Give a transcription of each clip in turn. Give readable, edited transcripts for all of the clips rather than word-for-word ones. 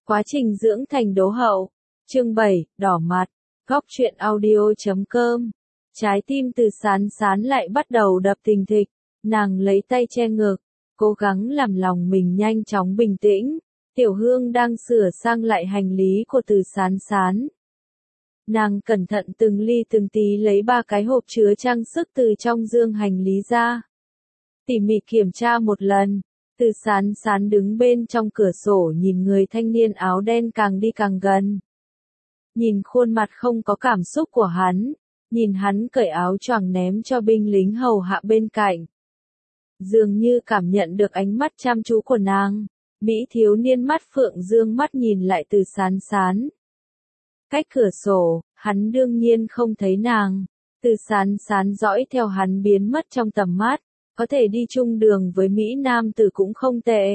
Quá trình dưỡng thành đố hậu. Chương 7, đỏ mặt. Góc truyện audio.com. Trái tim Từ Sán Sán lại bắt đầu đập thình thịch. Nàng lấy tay che ngực, cố gắng làm lòng mình nhanh chóng bình tĩnh. Tiểu Hương đang sửa sang lại hành lý của Từ Sán Sán. Nàng cẩn thận từng ly từng tí lấy 3 cái hộp chứa trang sức từ trong dương hành lý ra. Tỉ mỉ kiểm tra một lần. Từ Sán Sán đứng bên trong cửa sổ nhìn người thanh niên áo đen càng đi càng gần. Nhìn khuôn mặt không có cảm xúc của hắn, nhìn hắn cởi áo choàng ném cho binh lính hầu hạ bên cạnh. Dường như cảm nhận được ánh mắt chăm chú của nàng, Mỹ thiếu niên mắt phượng dương mắt nhìn lại Từ Sán Sán. Cách cửa sổ, hắn đương nhiên không thấy nàng. Từ Sán Sán dõi theo hắn biến mất trong tầm mắt. Có thể đi chung đường với Mỹ Nam tử cũng không tệ.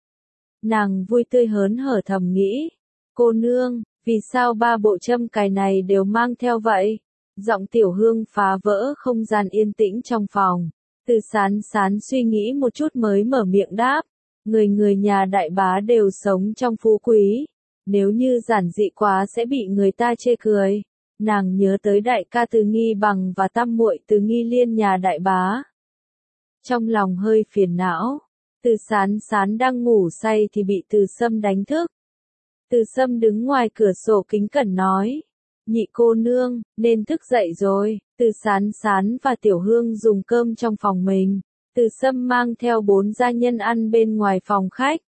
Nàng vui tươi hớn hở thầm nghĩ. Cô nương, vì sao 3 bộ châm cài này đều mang theo vậy? Giọng Tiểu Hương phá vỡ không gian yên tĩnh trong phòng. Từ Sán Sán suy nghĩ một chút mới mở miệng đáp. Người nhà đại bá đều sống trong phú quý. Nếu như giản dị quá sẽ bị người ta chê cười. Nàng nhớ tới đại ca Từ Nghi Bằng và tam muội Từ Nghi Liên nhà đại bá. Trong lòng hơi phiền não, Từ Sán Sán đang ngủ say thì bị Từ Sâm đánh thức. Từ Sâm đứng ngoài cửa sổ kính cẩn nói, nhị cô nương, nên thức dậy rồi. Từ Sán Sán và Tiểu Hương dùng cơm trong phòng mình. Từ Sâm mang theo 4 gia nhân ăn bên ngoài phòng khách.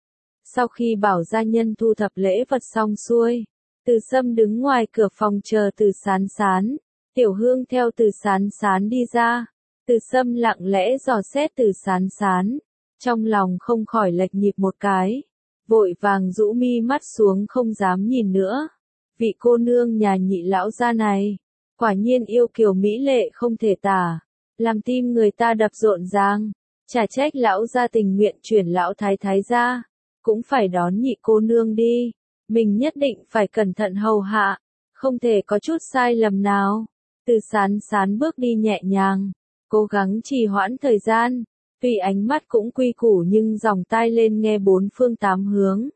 Sau khi bảo gia nhân thu thập lễ vật xong xuôi, Từ Sâm đứng ngoài cửa phòng chờ Từ Sán Sán. Tiểu Hương theo Từ Sán Sán đi ra. Từ Sâm lặng lẽ dò xét Từ Sán Sán, trong lòng không khỏi lệch nhịp một cái, vội vàng rũ mi mắt xuống không dám nhìn nữa. Vị cô nương nhà nhị lão gia này, quả nhiên yêu kiều mỹ lệ không thể tả, làm tim người ta đập rộn ràng. Chả trách lão gia tình nguyện chuyển lão thái thái ra, cũng phải đón nhị cô nương đi. Mình nhất định phải cẩn thận hầu hạ, không thể có chút sai lầm nào. Từ Sán Sán bước đi nhẹ nhàng, cố gắng trì hoãn thời gian, tuy ánh mắt cũng quy củ nhưng dòng tai lên nghe 4 phương 8 hướng.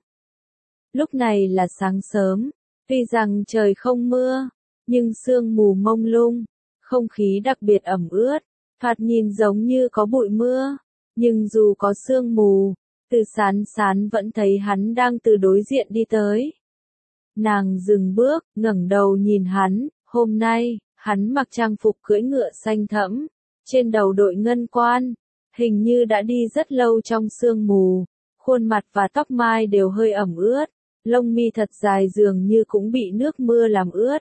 Lúc này là sáng sớm, tuy rằng trời không mưa, nhưng sương mù mông lung, không khí đặc biệt ẩm ướt, thoạt nhìn giống như có bụi mưa, nhưng dù có sương mù, Từ Sán Sán vẫn thấy hắn đang từ đối diện đi tới. Nàng dừng bước, ngẩng đầu nhìn hắn, hôm nay, hắn mặc trang phục cưỡi ngựa xanh thẫm. Trên đầu đội ngân quan, hình như đã đi rất lâu trong sương mù, khuôn mặt và tóc mai đều hơi ẩm ướt, lông mi thật dài dường như cũng bị nước mưa làm ướt.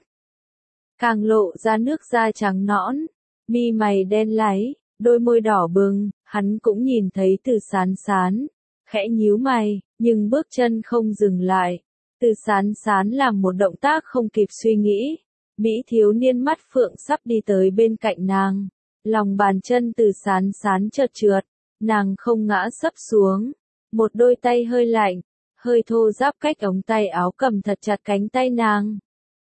Càng lộ ra nước da trắng nõn, mi mày đen láy, đôi môi đỏ bừng, hắn cũng nhìn thấy Từ Sán Sán, khẽ nhíu mày, nhưng bước chân không dừng lại. Từ Sán Sán làm một động tác không kịp suy nghĩ, Mỹ thiếu niên mắt phượng sắp đi tới bên cạnh nàng. Lòng bàn chân Từ Sán Sán trượt trượt, nàng không ngã sấp xuống. Một đôi tay hơi lạnh, hơi thô ráp cách ống tay áo cầm thật chặt cánh tay nàng.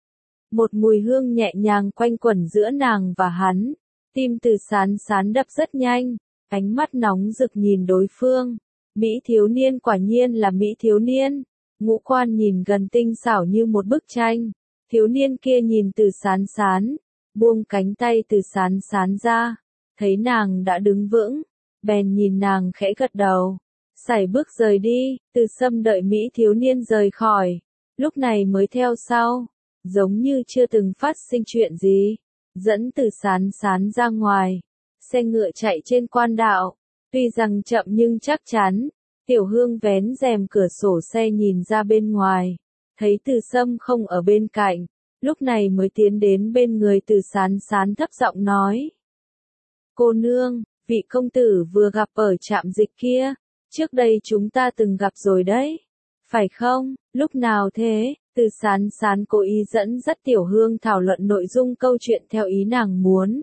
Một mùi hương nhẹ nhàng quanh quẩn giữa nàng và hắn. Tim Từ Sán Sán đập rất nhanh, ánh mắt nóng rực nhìn đối phương. Mỹ thiếu niên quả nhiên là Mỹ thiếu niên, ngũ quan nhìn gần tinh xảo như một bức tranh. Thiếu niên kia nhìn Từ Sán Sán, buông cánh tay Từ Sán Sán ra, thấy nàng đã đứng vững, bèn nhìn nàng khẽ gật đầu, sải bước rời đi. Từ Sâm đợi Mỹ thiếu niên rời khỏi, lúc này mới theo sau, giống như chưa từng phát sinh chuyện gì, dẫn Từ Sán Sán ra ngoài. Xe ngựa chạy trên quan đạo, tuy rằng chậm nhưng chắc chắn. Tiểu Hương vén rèm cửa sổ xe nhìn ra bên ngoài, thấy Từ Sâm không ở bên cạnh. Lúc này mới tiến đến bên người Từ Sán Sán thấp giọng nói. Cô nương, vị công tử vừa gặp ở trạm dịch kia, trước đây chúng ta từng gặp rồi đấy. Phải không, lúc nào thế? Từ Sán Sán cố ý dẫn dắt Tiểu Hương thảo luận nội dung câu chuyện theo ý nàng muốn.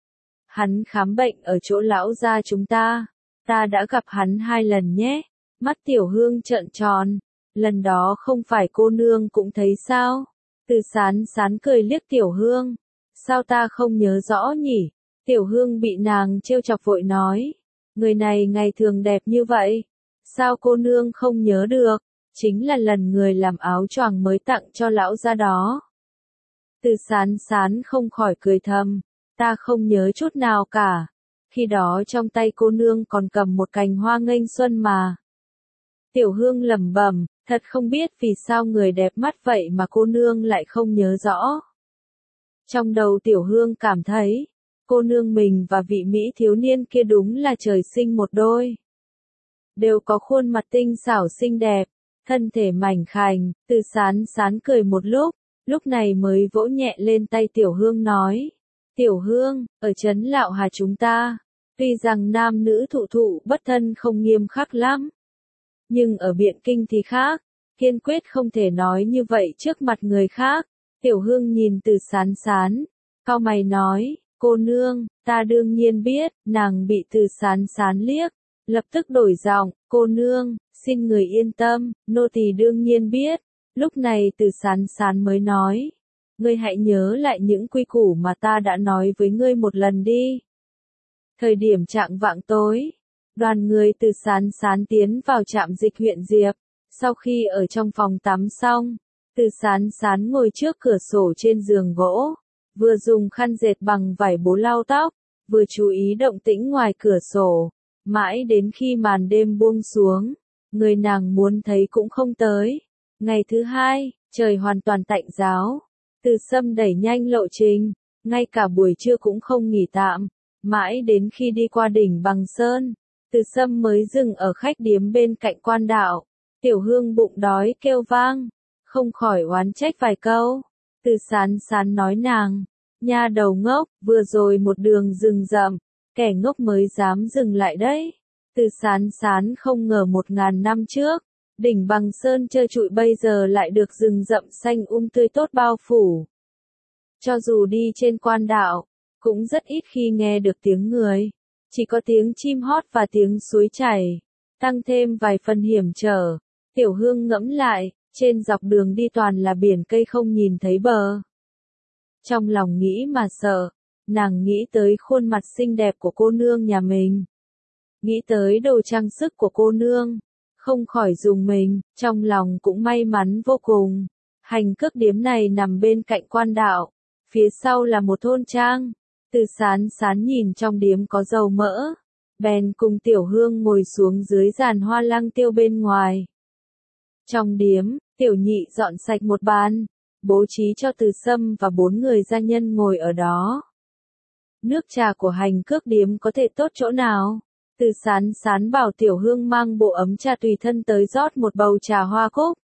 Hắn khám bệnh ở chỗ lão gia chúng ta đã gặp hắn 2 lần nhé. Mắt Tiểu Hương trợn tròn, lần đó không phải cô nương cũng thấy sao? Từ Sán Sán cười liếc Tiểu Hương. Sao ta không nhớ rõ nhỉ? Tiểu Hương bị nàng trêu chọc vội nói. Người này ngày thường đẹp như vậy. Sao cô nương không nhớ được? chính là lần người làm áo choàng mới tặng cho lão gia đó. Từ Sán Sán không khỏi cười thầm, ta không nhớ chút nào cả, khi đó trong tay cô nương còn cầm một cành hoa nghênh xuân mà. Tiểu Hương lẩm bẩm, thật không biết vì sao người đẹp mắt vậy mà cô nương lại không nhớ rõ. Trong đầu Tiểu Hương cảm thấy, cô nương mình và vị Mỹ thiếu niên kia đúng là trời sinh một đôi. Đều có khuôn mặt tinh xảo xinh đẹp, thân thể mảnh khảnh. Từ Sán Sán cười một lúc này mới vỗ nhẹ lên tay Tiểu Hương nói. Tiểu Hương, ở trấn Lạo Hà chúng ta, tuy rằng nam nữ thụ thụ bất thân không nghiêm khắc lắm. Nhưng ở Biện Kinh thì khác, kiên quyết không thể nói như vậy trước mặt người khác. Tiểu Hương nhìn Từ Sán Sán, cau mày nói, cô nương, ta đương nhiên biết. Nàng bị Từ Sán Sán liếc, lập tức đổi giọng, cô nương, xin người yên tâm, nô tỳ đương nhiên biết. Lúc này Từ Sán Sán mới nói, ngươi hãy nhớ lại những quy củ mà ta đã nói với ngươi một lần đi. Thời điểm chạng vạng tối, đoàn người Từ Sán Sán tiến vào trạm dịch huyện Diệp. Sau khi ở trong phòng tắm xong, Từ Sán Sán ngồi trước cửa sổ trên giường gỗ, vừa dùng khăn dệt bằng vải bố lau tóc, vừa chú ý động tĩnh ngoài cửa sổ, mãi đến khi màn đêm buông xuống, người nàng muốn thấy cũng không tới. Ngày thứ hai, trời hoàn toàn tạnh giáo, Từ Sâm đẩy nhanh lộ trình, ngay cả buổi trưa cũng không nghỉ tạm, mãi đến khi đi qua đỉnh Bằng Sơn, Từ Sâm mới dừng ở khách điếm bên cạnh quan đạo. Tiểu Hương bụng đói kêu vang, không khỏi oán trách vài câu. Từ Sán Sán nói nàng, nha đầu ngốc, vừa rồi một đường rừng rậm, kẻ ngốc mới dám dừng lại đấy. Từ Sán Sán không ngờ 1000 năm trước, đỉnh Bằng Sơn trơ trụi bây giờ lại được rừng rậm xanh tươi tốt bao phủ. Cho dù đi trên quan đạo, cũng rất ít khi nghe được tiếng người, chỉ có tiếng chim hót và tiếng suối chảy, tăng thêm vài phần hiểm trở. Tiểu Hương ngẫm lại, trên dọc đường đi toàn là biển cây không nhìn thấy bờ. Trong lòng nghĩ mà sợ, nàng nghĩ tới khuôn mặt xinh đẹp của cô nương nhà mình. Nghĩ tới đồ trang sức của cô nương, không khỏi rùng mình, trong lòng cũng may mắn vô cùng. Hành cước điếm này nằm bên cạnh quan đạo, phía sau là một thôn trang. Từ Sán Sán nhìn trong điếm có dầu mỡ, bèn cùng Tiểu Hương ngồi xuống dưới giàn hoa lăng tiêu bên ngoài. Trong điếm, Tiểu Nhị dọn sạch một bàn, bố trí cho Từ Sâm và 4 người gia nhân ngồi ở đó. Nước trà của hành cước điếm có thể tốt chỗ nào? Từ Sán Sán bảo Tiểu Hương mang bộ ấm trà tùy thân tới rót một bầu trà hoa cúc.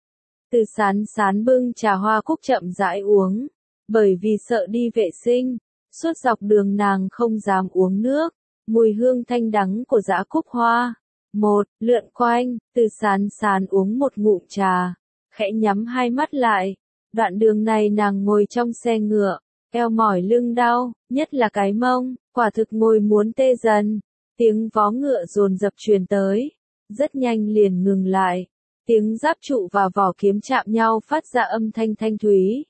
Từ Sán Sán bưng trà hoa cúc chậm rãi uống, bởi vì sợ đi vệ sinh, suốt dọc đường nàng không dám uống nước. Mùi hương thanh đắng của dã cúc hoa. Lượn quanh, Từ Sán Sán uống một ngụm trà, khẽ nhắm hai mắt lại. Đoạn đường này nàng ngồi trong xe ngựa, eo mỏi lưng đau, nhất là cái mông, quả thực ngồi muốn tê dần. Tiếng vó ngựa dồn dập truyền tới, rất nhanh liền ngừng lại. Tiếng giáp trụ và vỏ kiếm chạm nhau phát ra âm thanh thanh thúy.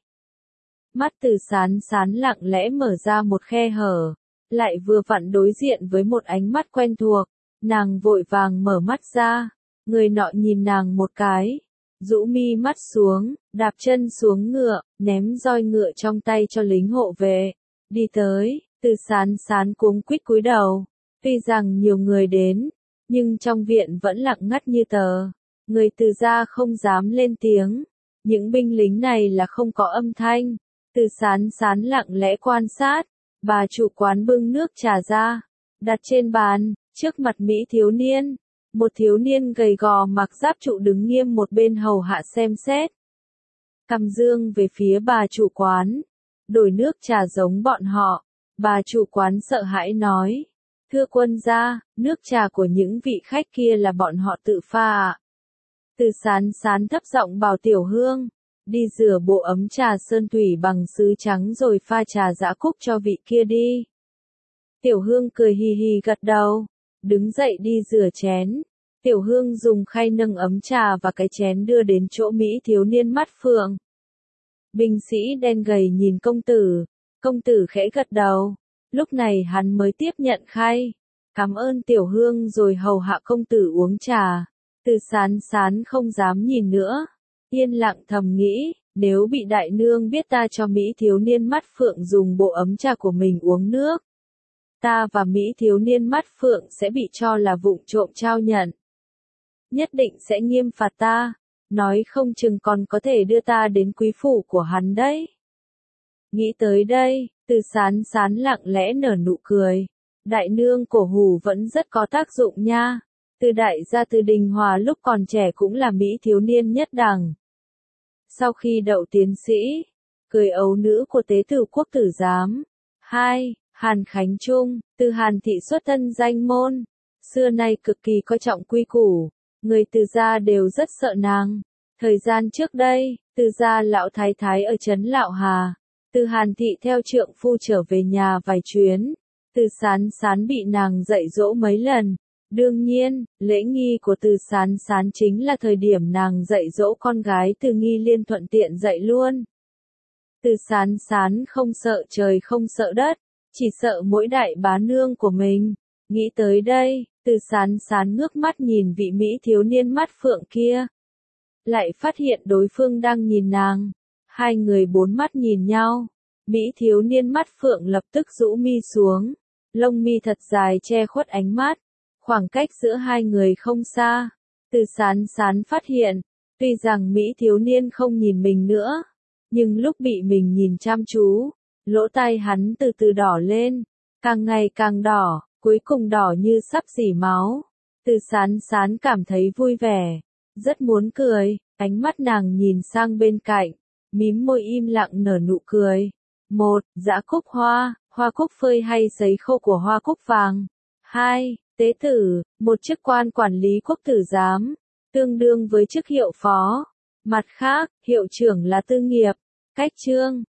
Mắt Từ Sán Sán lặng lẽ mở ra một khe hở, lại vừa vặn đối diện với một ánh mắt quen thuộc. Nàng vội vàng mở mắt ra, người nọ nhìn nàng một cái, rũ mi mắt xuống, đạp chân xuống ngựa, ném roi ngựa trong tay cho lính hộ vệ, đi tới. Từ Sán Sán cuống quýt cúi đầu, tuy rằng nhiều người đến, nhưng trong viện vẫn lặng ngắt như tờ, người Từ gia không dám lên tiếng, những binh lính này là không có âm thanh. Từ Sán Sán lặng lẽ quan sát, bà chủ quán bưng nước trà ra, đặt trên bàn, trước mặt Mỹ thiếu niên. Một thiếu niên gầy gò mặc giáp trụ đứng nghiêm một bên hầu hạ xem xét. Cầm dương về phía bà chủ quán, đổi nước trà giống bọn họ. Bà chủ quán sợ hãi nói, thưa quân gia, nước trà của những vị khách kia là bọn họ tự pha ạ. Từ Sán Sán thấp giọng bảo Tiểu Hương, đi rửa bộ ấm trà sơn thủy bằng sứ trắng rồi pha trà dã cúc cho vị kia đi. Tiểu Hương cười hì hì gật đầu, đứng dậy đi rửa chén. Tiểu Hương dùng khay nâng ấm trà và cái chén đưa đến chỗ Mỹ thiếu niên mắt phượng. Binh sĩ đen gầy nhìn công tử khẽ gật đầu, lúc này hắn mới tiếp nhận khay, cảm ơn Tiểu Hương rồi hầu hạ công tử uống trà. Từ Sán Sán không dám nhìn nữa, yên lặng thầm nghĩ, nếu bị đại nương biết ta cho Mỹ thiếu niên mắt phượng dùng bộ ấm trà của mình uống nước, ta và Mỹ thiếu niên mắt phượng sẽ bị cho là vụng trộm trao nhận. Nhất định sẽ nghiêm phạt ta, nói không chừng còn có thể đưa ta đến quý phủ của hắn đấy. Nghĩ tới đây, Từ Sán Sán lặng lẽ nở nụ cười. Đại nương cổ hủ vẫn rất có tác dụng nha. Từ đại gia Từ Đình Hòa lúc còn trẻ cũng là Mỹ thiếu niên nhất đẳng. Sau khi đậu tiến sĩ, cưới ấu nữ của tế tử quốc tử giám. 2. Hàn Khánh Trung, Từ Hàn thị xuất thân danh môn. Xưa nay cực kỳ coi trọng quy củ, người Từ gia đều rất sợ nàng. Thời gian trước đây, Từ gia lão thái thái ở trấn Lạo Hà, Từ Hàn thị theo trượng phu trở về nhà vài chuyến. Từ Sán Sán bị nàng dạy dỗ mấy lần. Đương nhiên, lễ nghi của Từ Sán Sán chính là thời điểm nàng dạy dỗ con gái Từ Nghi Liên thuận tiện dạy luôn. Từ Sán Sán không sợ trời không sợ đất, chỉ sợ mỗi đại bá nương của mình. Nghĩ tới đây, Từ Sán Sán ngước mắt nhìn vị Mỹ thiếu niên mắt phượng kia. Lại phát hiện đối phương đang nhìn nàng. Hai người bốn mắt nhìn nhau. Mỹ thiếu niên mắt phượng lập tức rũ mi xuống. Lông mi thật dài che khuất ánh mắt. Khoảng cách giữa hai người không xa. Từ Sán Sán phát hiện, tuy rằng Mỹ thiếu niên không nhìn mình nữa, nhưng lúc bị mình nhìn chăm chú, lỗ tai hắn từ từ đỏ lên, càng ngày càng đỏ, cuối cùng đỏ như sắp rỉ máu. Từ Sán Sán cảm thấy vui vẻ, rất muốn cười, ánh mắt nàng nhìn sang bên cạnh, mím môi im lặng nở nụ cười. 1. Dã cúc hoa, hoa cúc phơi hay sấy khô của hoa cúc vàng. 2. Tế tử, một chức quan quản lý quốc tử giám, tương đương với chức hiệu phó. Mặt khác, hiệu trưởng là tư nghiệp. Cách chương